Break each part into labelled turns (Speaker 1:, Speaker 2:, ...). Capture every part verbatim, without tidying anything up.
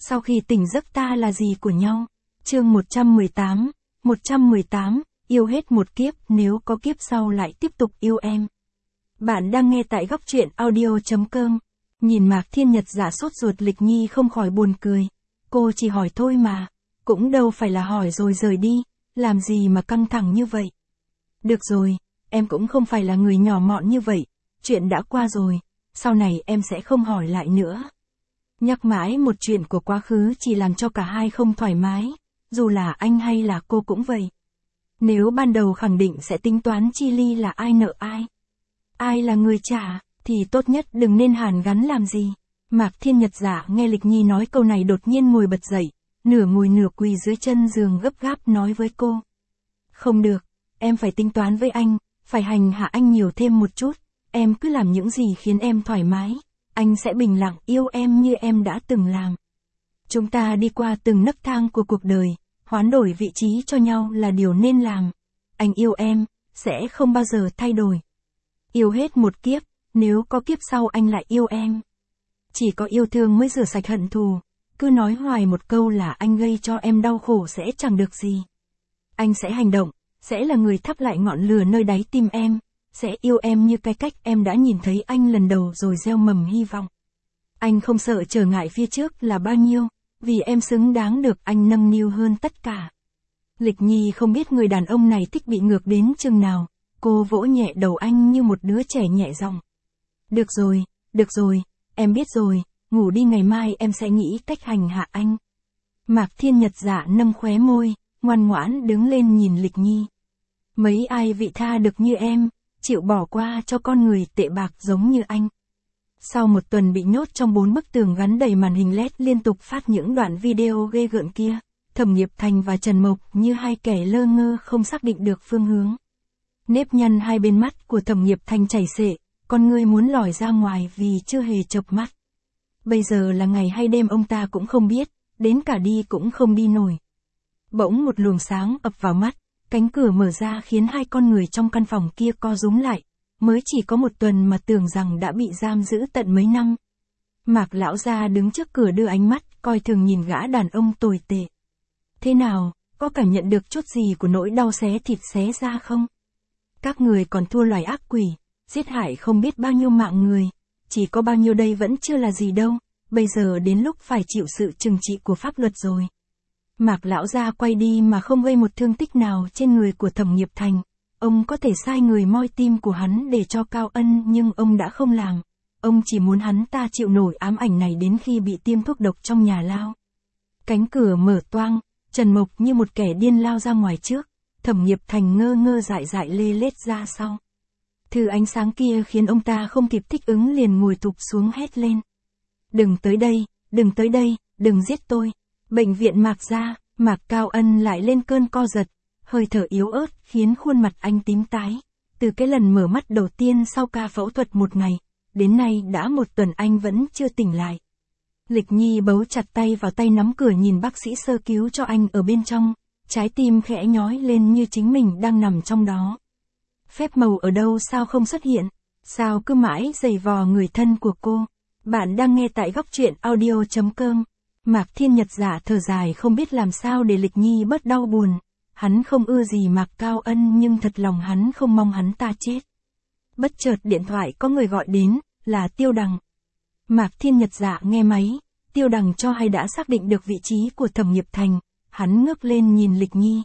Speaker 1: Sau khi tỉnh giấc ta là gì của nhau? Chương một trăm mười tám, một trăm mười tám, yêu hết một kiếp, nếu có kiếp sau lại tiếp tục yêu em. Bạn đang nghe tại góc truyện audio chấm com. Nhìn Mạc Thiên Nhật giả sốt ruột, Lịch Nhi không khỏi buồn cười. Cô chỉ hỏi thôi mà, cũng đâu phải là hỏi rồi rời đi, làm gì mà căng thẳng như vậy. Được rồi, em cũng không phải là người nhỏ mọn như vậy, chuyện đã qua rồi, sau này em sẽ không hỏi lại nữa. Nhắc mãi một chuyện của quá khứ chỉ làm cho cả hai không thoải mái, dù là anh hay là cô cũng vậy. Nếu ban đầu khẳng định sẽ tính toán chi ly là ai nợ ai, ai là người trả, thì tốt nhất đừng nên hàn gắn làm gì. Mạc Thiên Nhật giả nghe Lịch Nhi nói câu này đột nhiên ngồi bật dậy, nửa ngồi nửa quỳ dưới chân giường gấp gáp nói với cô. Không được, em phải tính toán với anh, phải hành hạ anh nhiều thêm một chút, em cứ làm những gì khiến em thoải mái, anh sẽ bình lặng yêu em như em đã từng làm. Chúng ta đi qua từng nấc thang của cuộc đời, hoán đổi vị trí cho nhau là điều nên làm. Anh yêu em, sẽ không bao giờ thay đổi. Yêu hết một kiếp, nếu có kiếp sau anh lại yêu em. Chỉ có yêu thương mới rửa sạch hận thù, cứ nói hoài một câu là anh gây cho em đau khổ sẽ chẳng được gì. Anh sẽ hành động, sẽ là người thắp lại ngọn lửa nơi đáy tim em, sẽ yêu em như cái cách em đã nhìn thấy anh lần đầu rồi gieo mầm hy vọng. Anh không sợ trở ngại phía trước là bao nhiêu, vì em xứng đáng được anh nâng niu hơn tất cả. Lịch Nhi không biết người đàn ông này thích bị ngược đến chừng nào, cô vỗ nhẹ đầu anh như một đứa trẻ nhẹ giọng. Được rồi, được rồi, em biết rồi, ngủ đi, ngày mai em sẽ nghĩ cách hành hạ anh. Mạc Thiên Nhật giả nâng khóe môi, ngoan ngoãn đứng lên nhìn Lịch Nhi. Mấy ai vị tha được như em, chịu bỏ qua cho con người tệ bạc giống như anh. Sau một tuần bị nhốt trong bốn bức tường gắn đầy màn hình led liên tục phát những đoạn video ghê gợn kia, Thẩm Nghiệp Thành và Trần Mộc như hai kẻ lơ ngơ không xác định được phương hướng. Nếp nhăn hai bên mắt của Thẩm Nghiệp Thành chảy xệ, con ngươi muốn lòi ra ngoài vì chưa hề chợp mắt. Bây giờ là ngày hay đêm ông ta cũng không biết, đến cả đi cũng không đi nổi. Bỗng một luồng sáng ập vào mắt, cánh cửa mở ra khiến hai con người trong căn phòng kia co rúm lại, mới chỉ có một tuần mà tưởng rằng đã bị giam giữ tận mấy năm. Mạc lão gia đứng trước cửa đưa ánh mắt coi thường nhìn gã đàn ông tồi tệ. Thế nào, có cảm nhận được chút gì của nỗi đau xé thịt xé da không? Các người còn thua loài ác quỷ, giết hại không biết bao nhiêu mạng người, chỉ có bao nhiêu đây vẫn chưa là gì đâu, bây giờ đến lúc phải chịu sự trừng trị của pháp luật rồi. Mạc lão gia quay đi mà không gây một thương tích nào trên người của Thẩm Nghiệp Thành. Ông có thể sai người moi tim của hắn để cho Cao Ân, nhưng ông đã không làm. Ông chỉ muốn hắn ta chịu nổi ám ảnh này đến khi bị tiêm thuốc độc trong nhà lao. Cánh cửa mở toang, Trần Mộc như một kẻ điên lao ra ngoài trước, Thẩm Nghiệp Thành ngơ ngơ dại dại lê lết ra sau. Thứ ánh sáng kia khiến ông ta không kịp thích ứng liền ngồi thụp xuống hét lên. Đừng tới đây, đừng tới đây, đừng giết tôi. Bệnh viện Mạc gia, Mạc Cao Ân lại lên cơn co giật, hơi thở yếu ớt khiến khuôn mặt anh tím tái. Từ cái lần mở mắt đầu tiên sau ca phẫu thuật một ngày, đến nay đã một tuần anh vẫn chưa tỉnh lại. Lịch Nhi bấu chặt tay vào tay nắm cửa nhìn bác sĩ sơ cứu cho anh ở bên trong, trái tim khẽ nhói lên như chính mình đang nằm trong đó. Phép màu ở đâu sao không xuất hiện, sao cứ mãi giày vò người thân của cô. Bạn đang nghe tại góc truyện audio chấm com. Mạc Thiên Nhật giả thở dài không biết làm sao để Lịch Nhi bớt đau buồn. Hắn không ưa gì Mạc Cao Ân nhưng thật lòng hắn không mong hắn ta chết. Bất chợt điện thoại có người gọi đến, là Tiêu Đằng. Mạc Thiên Nhật giả nghe máy, Tiêu Đằng cho hay đã xác định được vị trí của Thẩm Nghiệp Thành. Hắn ngước lên nhìn Lịch Nhi.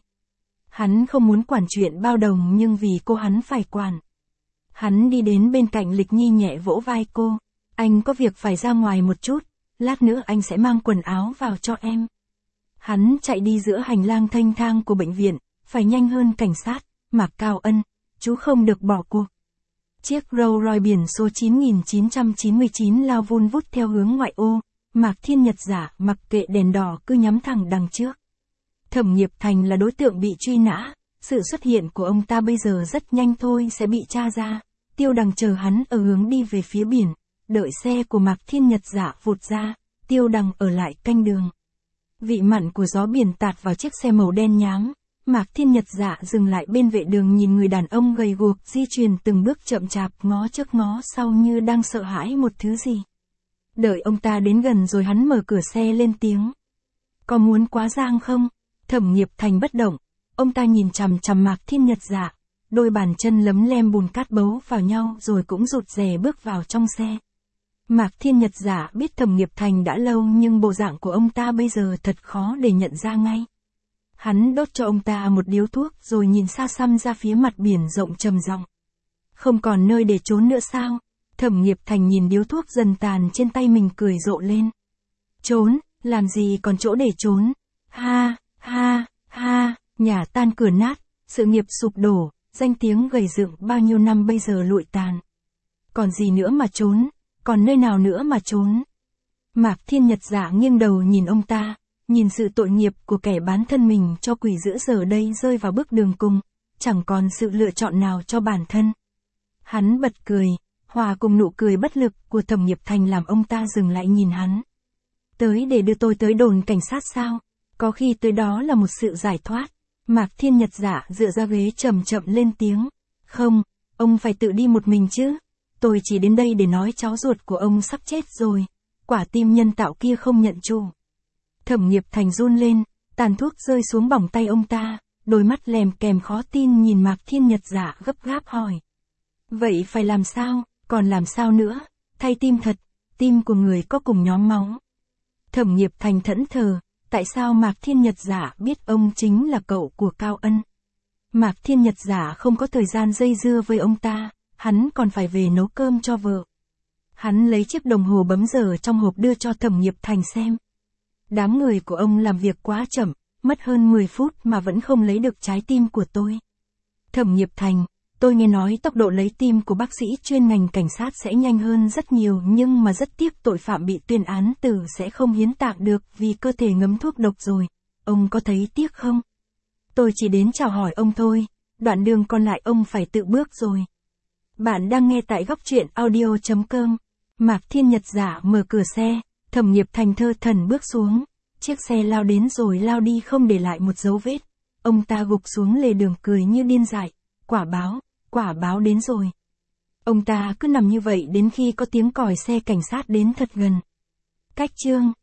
Speaker 1: Hắn không muốn quản chuyện bao đồng nhưng vì cô hắn phải quản. Hắn đi đến bên cạnh Lịch Nhi nhẹ vỗ vai cô. Anh có việc phải ra ngoài một chút, lát nữa anh sẽ mang quần áo vào cho em. Hắn chạy đi giữa hành lang thênh thang của bệnh viện, phải nhanh hơn cảnh sát. Mạc Cao Ân, chú không được bỏ cuộc. Chiếc Rolls Royce biển số chín nghìn chín trăm chín mươi chín lao vun vút theo hướng ngoại ô. Mạc Thiên Nhật giả mặc kệ đèn đỏ cứ nhắm thẳng đằng trước. Thẩm Nghiệp Thành là đối tượng bị truy nã, sự xuất hiện của ông ta bây giờ rất nhanh thôi sẽ bị tra ra. Tiêu Đằng chờ hắn ở hướng đi về phía biển, đợi xe của Mạc Thiên Nhật giả vụt ra, Tiêu Đằng ở lại canh đường. Vị mặn của gió biển tạt vào chiếc xe màu đen nhám, Mạc Thiên Nhật giả dừng lại bên vệ đường nhìn người đàn ông gầy guộc di chuyển từng bước chậm chạp ngó trước ngó sau như đang sợ hãi một thứ gì. Đợi ông ta đến gần rồi hắn mở cửa xe lên tiếng. Có muốn quá giang không? Thẩm Nghiệp Thành bất động, ông ta nhìn chằm chằm Mạc Thiên Nhật Dạ, đôi bàn chân lấm lem bùn cát bấu vào nhau rồi cũng rụt rè bước vào trong xe. Mạc Thiên Nhật Dạ biết Thẩm Nghiệp Thành đã lâu nhưng bộ dạng của ông ta bây giờ thật khó để nhận ra ngay. Hắn đốt cho ông ta một điếu thuốc rồi nhìn xa xăm ra phía mặt biển rộng trầm giọng. Không còn nơi để trốn nữa sao? Thẩm Nghiệp Thành nhìn điếu thuốc dần tàn trên tay mình cười rộ lên. Trốn, làm gì còn chỗ để trốn? Ha, ha, ha, nhà tan cửa nát, sự nghiệp sụp đổ, danh tiếng gầy dựng bao nhiêu năm bây giờ lụi tàn. Còn gì nữa mà trốn, còn nơi nào nữa mà trốn? Mạc Thiên Nhật Dạ nghiêng đầu nhìn ông ta, nhìn sự tội nghiệp của kẻ bán thân mình cho quỷ dữ giờ đây rơi vào bước đường cùng, chẳng còn sự lựa chọn nào cho bản thân. Hắn bật cười, hòa cùng nụ cười bất lực của Thẩm Nghiệp Thành làm ông ta dừng lại nhìn hắn. Tới để đưa tôi tới đồn cảnh sát sao? Có khi tới đó là một sự giải thoát. Mạc Thiên Nhật Dạ dựa ra ghế chậm chậm lên tiếng. Không, ông phải tự đi một mình chứ. Tôi chỉ đến đây để nói cháu ruột của ông sắp chết rồi. Quả tim nhân tạo kia không nhận chủ. Thẩm Nghiệp Thành run lên, tàn thuốc rơi xuống bỏng tay ông ta, đôi mắt lèm kèm khó tin nhìn Mạc Thiên Nhật Dạ gấp gáp hỏi. Vậy phải làm sao, còn làm sao nữa? Thay tim thật, tim của người có cùng nhóm máu. Thẩm Nghiệp Thành thẫn thờ, tại sao Mạc Thiên Nhật Dạ biết ông chính là cậu của Cao Ân? Mạc Thiên Nhật Dạ không có thời gian dây dưa với ông ta, hắn còn phải về nấu cơm cho vợ. Hắn lấy chiếc đồng hồ bấm giờ trong hộp đưa cho Thẩm Nghiệp Thành xem. Đám người của ông làm việc quá chậm, mất hơn mười phút mà vẫn không lấy được trái tim của tôi. Thẩm Nghiệp Thành, tôi nghe nói tốc độ lấy tim của bác sĩ chuyên ngành cảnh sát sẽ nhanh hơn rất nhiều nhưng mà rất tiếc tội phạm bị tuyên án tử sẽ không hiến tạng được vì cơ thể ngấm thuốc độc rồi. Ông có thấy tiếc không? Tôi chỉ đến chào hỏi ông thôi, đoạn đường còn lại ông phải tự bước rồi. Bạn đang nghe tại góc truyện audio chấm com. Mạc Thiên Nhật Dạ mở cửa xe, Thẩm Nghiệp Thành thơ thẩn bước xuống. Chiếc xe lao đến rồi lao đi không để lại một dấu vết. Ông ta gục xuống lề đường cười như điên dại. Quả báo, quả báo đến rồi. Ông ta cứ nằm như vậy đến khi có tiếng còi xe cảnh sát đến thật gần. Cách chương